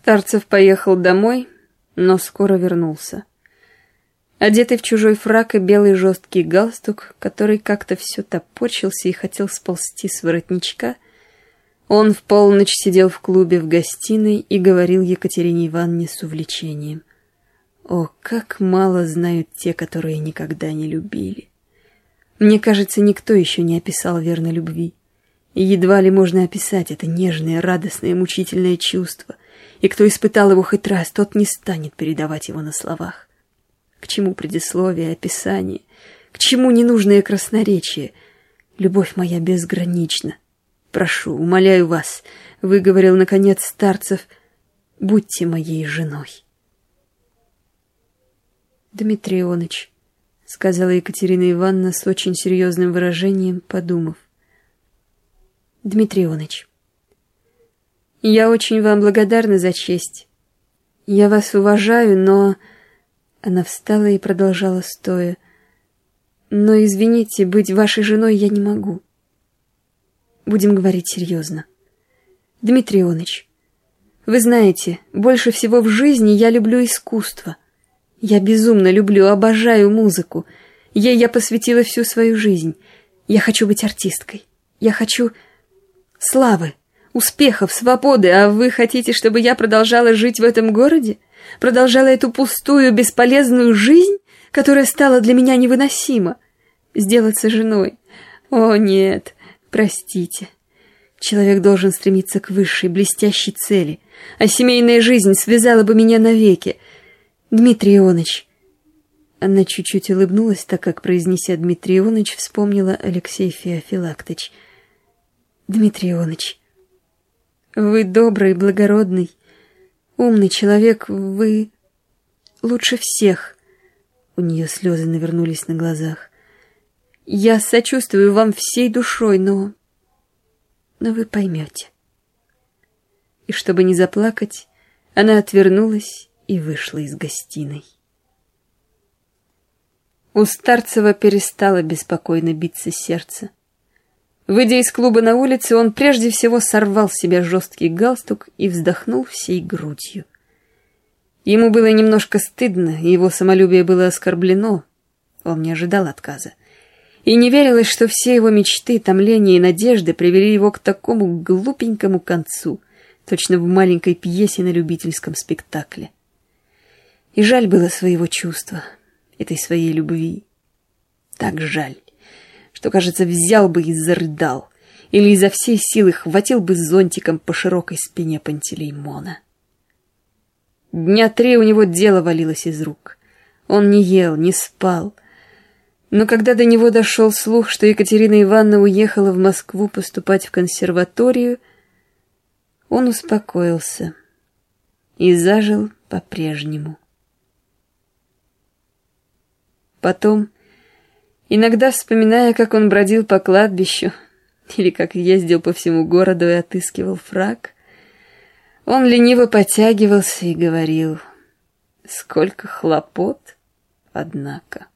Старцев поехал домой, но скоро вернулся. Одетый в чужой фрак и белый жесткий галстук, который как-то все топорщился и хотел сползти с воротничка, он в полночь сидел в клубе в гостиной и говорил Екатерине Ивановне с увлечением: «О, как мало знают те, которые никогда не любили! Мне кажется, никто еще не описал верно любви. И едва ли можно описать это нежное, радостное, мучительное чувство. И кто испытал его хоть раз, тот не станет передавать его на словах. К чему предисловие, описание? К чему ненужное красноречие? Любовь моя безгранична. Прошу, умоляю вас, — выговорил, наконец, Старцев, — будьте моей женой». «Дмитрий Ионыч», — сказала Екатерина Ивановна с очень серьезным выражением, подумав. «Дмитрий Ионыч, я очень вам благодарна за честь. Я вас уважаю, но...» Она встала и продолжала стоя. «Но, извините, быть вашей женой я не могу. Будем говорить серьезно. Дмитрий Ионыч, вы знаете, больше всего в жизни я люблю искусство. Я безумно люблю, обожаю музыку. Ей я посвятила всю свою жизнь. Я хочу быть артисткой. Я хочу славы, успехов, свободы, а вы хотите, чтобы я продолжала жить в этом городе? Продолжала эту пустую, бесполезную жизнь, которая стала для меня невыносима? Сделаться женой? О, нет, простите. Человек должен стремиться к высшей, блестящей цели, а семейная жизнь связала бы меня навеки. Дмитрий Ионыч. Она чуть-чуть улыбнулась, так как, произнеся Дмитрий Ионыч, вспомнила Алексей Феофилактыч. Дмитрий Ионыч, вы добрый, благородный, умный человек, вы лучше всех. У нее слезы навернулись на глазах. Я сочувствую вам всей душой, но вы поймете. И чтобы не заплакать, она отвернулась и вышла из гостиной. У Старцева перестало беспокойно биться сердце. Выйдя из клуба на улице, он прежде всего сорвал с себя жесткий галстук и вздохнул всей грудью. Ему было немножко стыдно, и его самолюбие было оскорблено. Он не ожидал отказа. И не верилось, что все его мечты, томления и надежды привели его к такому глупенькому концу, точно в маленькой пьесе на любительском спектакле. И жаль было своего чувства, этой своей любви. Так жаль, что, кажется, взял бы и зарыдал, или изо всей силы хватил бы зонтиком по широкой спине Пантелеймона. Дня 3 у него дело валилось из рук. Он не ел, не спал. Но когда до него дошел слух, что Екатерина Ивановна уехала в Москву поступать в консерваторию, он успокоился и зажил по-прежнему. Потом, иногда вспоминая, как он бродил по кладбищу, или как ездил по всему городу и отыскивал фрак, он лениво потягивался и говорил: «Сколько хлопот, однако».